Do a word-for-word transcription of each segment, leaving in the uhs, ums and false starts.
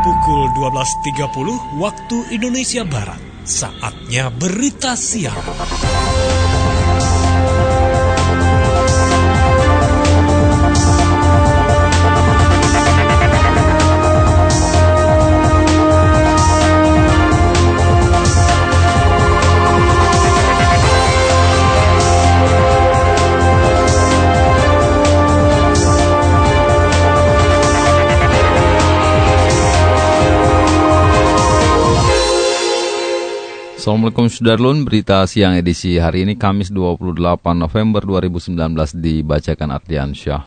pukul dua belas tiga puluh waktu Indonesia Barat. Saatnya berita siang. Assalamualaikum Sudarlun, berita siang edisi hari ini Kamis dua puluh delapan November dua ribu sembilan belas dibacakan Ardian Syah.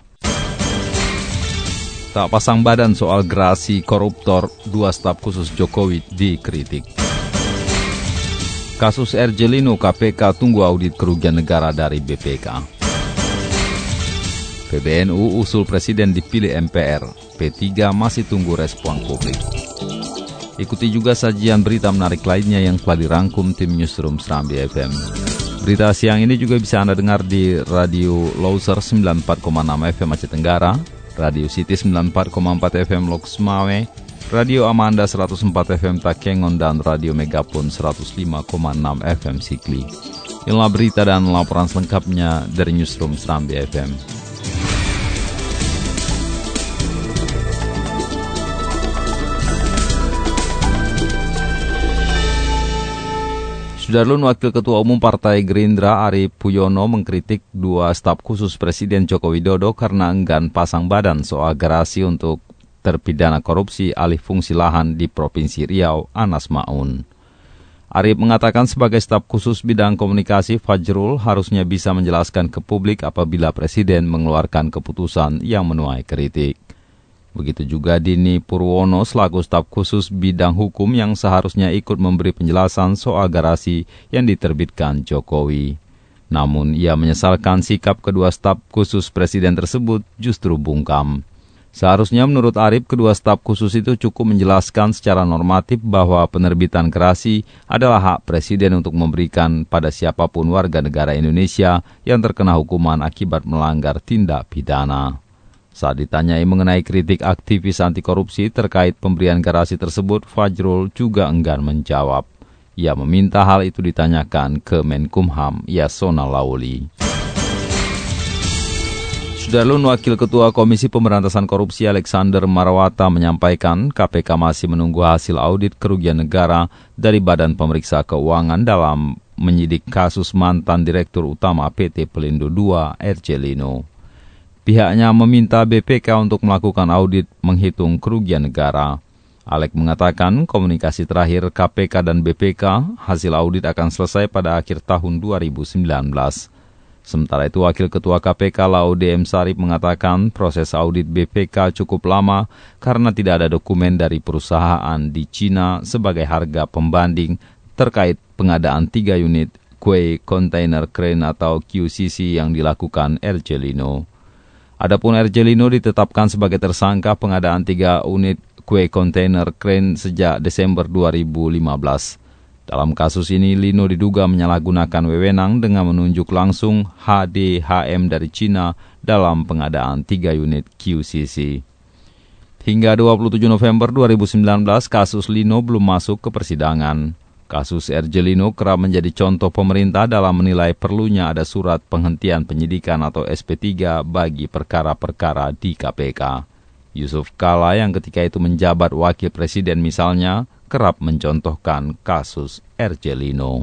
Tak pasang badan soal gerasi koruptor, dua staf khusus Jokowi dikritik. Kasus Ergelino, K P K tunggu audit kerugian negara dari B P K. P B N U usul presiden dipilih M P R, P tiga masih tunggu respon publik. Ikuti juga sajian berita menarik lainnya yang telah dirangkum tim Newsroom Serambi F M. Berita siang ini juga bisa Anda dengar di Radio Loser sembilan puluh empat koma enam F M Aceh Tenggara, Radio City sembilan puluh empat koma empat F M Loks Mawai, Radio Amanda seratus empat F M Takengon, dan Radio Megapun seratus lima koma enam F M Sikli. Inilah berita dan laporan selengkapnya dari Newsroom Serambi F M. Sudarlun, Wakil Ketua Umum Partai Gerindra Arief Puyono mengkritik dua staf khusus Presiden Joko Widodo karena enggan pasang badan soal gerasi untuk terpidana korupsi alih fungsi lahan di Provinsi Riau, Anas Ma'un. Arief mengatakan sebagai staf khusus bidang komunikasi, Fajrul harusnya bisa menjelaskan ke publik apabila Presiden mengeluarkan keputusan yang menuai kritik. Begitu juga Dini Purwono selaku staf khusus bidang hukum yang seharusnya ikut memberi penjelasan soal gerasi yang diterbitkan Jokowi. Namun ia menyesalkan sikap kedua staf khusus Presiden tersebut justru bungkam. Seharusnya menurut Arief, kedua staf khusus itu cukup menjelaskan secara normatif bahwa penerbitan gerasi adalah hak Presiden untuk memberikan pada siapapun warga negara Indonesia yang terkena hukuman akibat melanggar tindak pidana. Saat ditanyai mengenai kritik aktivis anti korupsi terkait pemberian gerasi tersebut, Fajrul juga enggan menjawab. Ia meminta hal itu ditanyakan ke Menkumham Yasona Lauli. Sudarlun, Wakil Ketua Komisi Pemberantasan Korupsi Alexander Marwata menyampaikan K P K masih menunggu hasil audit kerugian negara dari Badan Pemeriksa Keuangan dalam menyidik kasus mantan Direktur Utama P T Pelindo dua Ergelino. Pihaknya meminta B P K untuk melakukan audit menghitung kerugian negara. Alek mengatakan komunikasi terakhir K P K dan B P K hasil audit akan selesai pada akhir tahun dua ribu sembilan belas. Sementara itu Wakil Ketua K P K Laude M. Sarip mengatakan proses audit B P K cukup lama karena tidak ada dokumen dari perusahaan di Cina sebagai harga pembanding terkait pengadaan tiga unit kue container crane atau Q C C yang dilakukan Ergelino. Adapun Ergelino ditetapkan sebagai tersangka pengadaan tiga unit kue kontainer crane sejak Desember dua ribu lima belas. Dalam kasus ini, Lino diduga menyalahgunakan wewenang dengan menunjuk langsung H D H M dari Cina dalam pengadaan tiga unit Q C C. Hingga dua puluh tujuh November dua ribu sembilan belas, kasus Lino belum masuk ke persidangan. Kasus Ergelino kerap menjadi contoh pemerintah dalam menilai perlunya ada surat penghentian penyidikan atau S P tiga bagi perkara-perkara di K P K. Yusuf Kala yang ketika itu menjabat wakil presiden misalnya, kerap mencontohkan kasus Ergelino.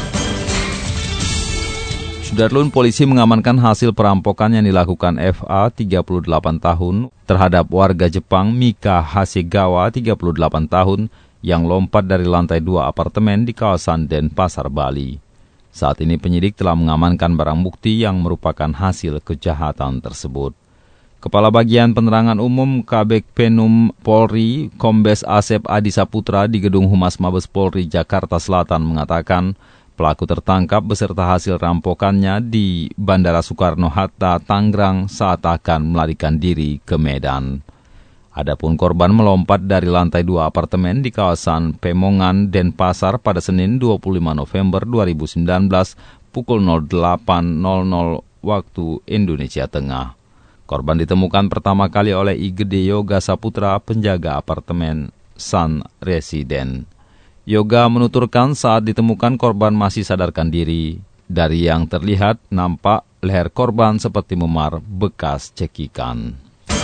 Sudarlun, polisi mengamankan hasil perampokan yang dilakukan F A tiga puluh delapan tahun terhadap warga Jepang Mika Hasegawa tiga puluh delapan tahun yang lompat dari lantai dua apartemen di kawasan Denpasar, Bali. Saat ini penyidik telah mengamankan barang bukti yang merupakan hasil kejahatan tersebut. Kepala Bagian Penerangan Umum Kabeg Penum Polri, Kombes Asep Adi Saputra di Gedung Humas Mabes Polri Jakarta Selatan mengatakan pelaku tertangkap beserta hasil rampokannya di Bandara Soekarno-Hatta, Tangerang saat akan melarikan diri ke Medan. Adapun korban melompat dari lantai dua apartemen di kawasan Pemongan, Denpasar pada Senin dua puluh lima November dua ribu sembilan belas pukul delapan waktu Indonesia Tengah. Korban ditemukan pertama kali oleh I Gede Yoga Saputra, penjaga apartemen sang residen. Yoga menuturkan saat ditemukan korban masih sadarkan diri. Dari yang terlihat, nampak leher korban seperti memar bekas cekikan.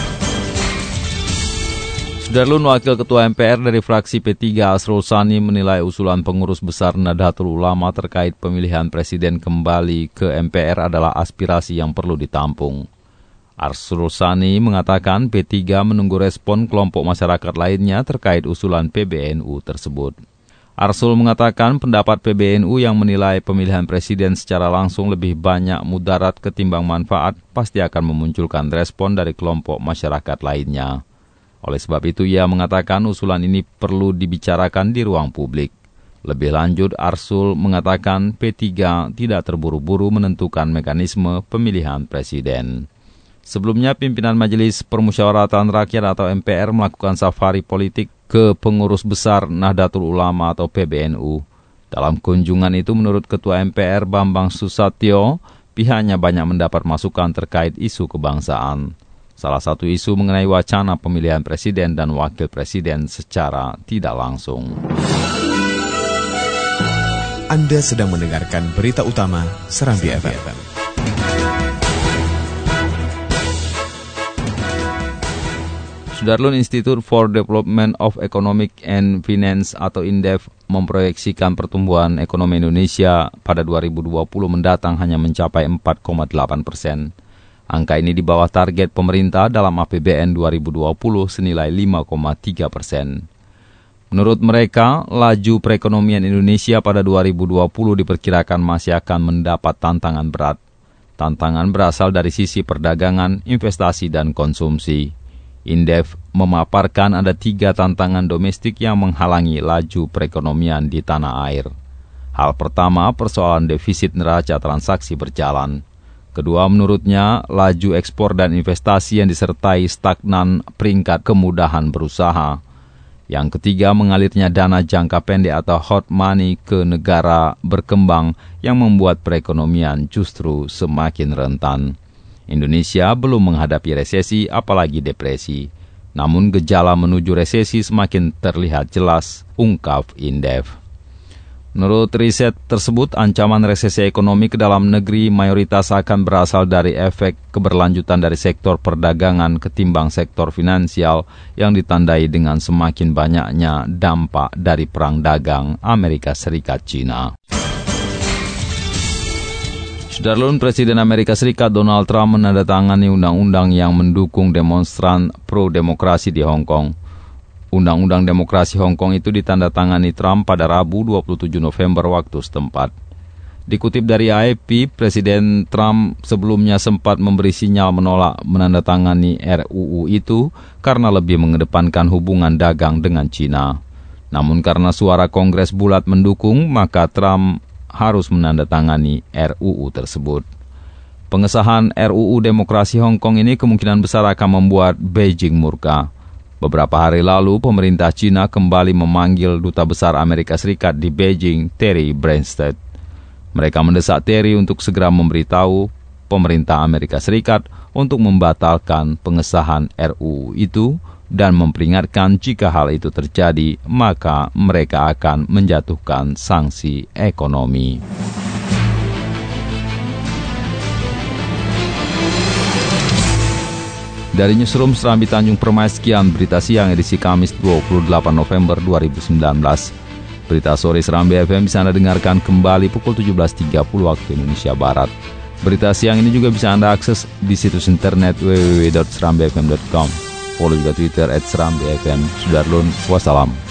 Sudarlun, Wakil Ketua M P R dari fraksi P tiga Arsul Sani menilai usulan pengurus besar Nahdlatul Ulama terkait pemilihan presiden kembali ke M P R adalah aspirasi yang perlu ditampung. Arsul Sani mengatakan P tiga menunggu respon kelompok masyarakat lainnya terkait usulan P B N U tersebut. Arsul mengatakan pendapat P B N U yang menilai pemilihan presiden secara langsung lebih banyak mudarat ketimbang manfaat pasti akan memunculkan respon dari kelompok masyarakat lainnya. Oleh sebab itu, ia mengatakan usulan ini perlu dibicarakan di ruang publik. Lebih lanjut, Arsul mengatakan P tiga tidak terburu-buru menentukan mekanisme pemilihan presiden. Sebelumnya, pimpinan Majelis Permusyawaratan Rakyat atau M P R melakukan safari politik ke pengurus besar Nahdlatul Ulama atau P B N U. Dalam kunjungan itu, menurut Ketua M P R Bambang Susatyo, pihaknya banyak mendapat masukan terkait isu kebangsaan. Salah satu isu mengenai wacana pemilihan presiden dan wakil presiden secara tidak langsung. Anda sedang mendengarkan berita utama Serambi F M. Sudarlun, Institute for Development of Economic and Finance atau INDEF memproyeksikan pertumbuhan ekonomi Indonesia pada dua ribu dua puluh mendatang hanya mencapai empat koma delapan persen. Angka ini di bawah target pemerintah dalam A P B N dua ribu dua puluh senilai lima koma tiga persen. Menurut mereka, laju perekonomian Indonesia pada dua ribu dua puluh diperkirakan masih akan mendapat tantangan berat. Tantangan berasal dari sisi perdagangan, investasi, dan konsumsi. INDEF memaparkan ada tiga tantangan domestik yang menghalangi laju perekonomian di tanah air. Hal pertama, persoalan defisit neraca transaksi berjalan. Kedua, menurutnya, laju ekspor dan investasi yang disertai stagnan peringkat kemudahan berusaha. Yang ketiga, mengalirnya dana jangka pendek atau hot money ke negara berkembang yang membuat perekonomian justru semakin rentan. Indonesia belum menghadapi resesi apalagi depresi. Namun gejala menuju resesi semakin terlihat jelas, ungkap INDEF. Menurut riset tersebut, ancaman resesi ekonomi ke dalam negeri mayoritas akan berasal dari efek keberlanjutan dari sektor perdagangan ketimbang sektor finansial yang ditandai dengan semakin banyaknya dampak dari perang dagang Amerika Serikat-China. Sudarlun, Presiden Amerika Serikat Donald Trump menandatangani undang-undang yang mendukung demonstran pro-demokrasi di Hong Kong. Undang-undang demokrasi Hong Kong itu ditandatangani Trump pada Rabu dua puluh tujuh November waktu setempat. Dikutip dari A F P, Presiden Trump sebelumnya sempat memberi sinyal menolak menandatangani R U U itu karena lebih mengedepankan hubungan dagang dengan China. Namun karena suara Kongres bulat mendukung, maka Trump harus menandatangani R U U tersebut. Pengesahan R U U demokrasi Hong Kong ini kemungkinan besar akan membuat Beijing murka. Beberapa hari lalu, pemerintah China kembali memanggil Duta Besar Amerika Serikat di Beijing, Terry Branstad. Mereka mendesak Terry untuk segera memberitahu pemerintah Amerika Serikat untuk membatalkan pengesahan R U U itu dan memperingatkan jika hal itu terjadi, maka mereka akan menjatuhkan sanksi ekonomi. Dari Newsroom Serambi Tanjung Permai, sekian berita siang edisi Kamis dua puluh delapan November dua ribu sembilan belas. Berita sore Serambi F M bisa Anda dengarkan kembali pukul tujuh belas tiga puluh waktu Indonesia Barat. Berita siang ini juga bisa Anda akses di situs internet w w w dot serambi f m dot com. Follow juga Twitter at serambi f m. Sudarlun, wassalam.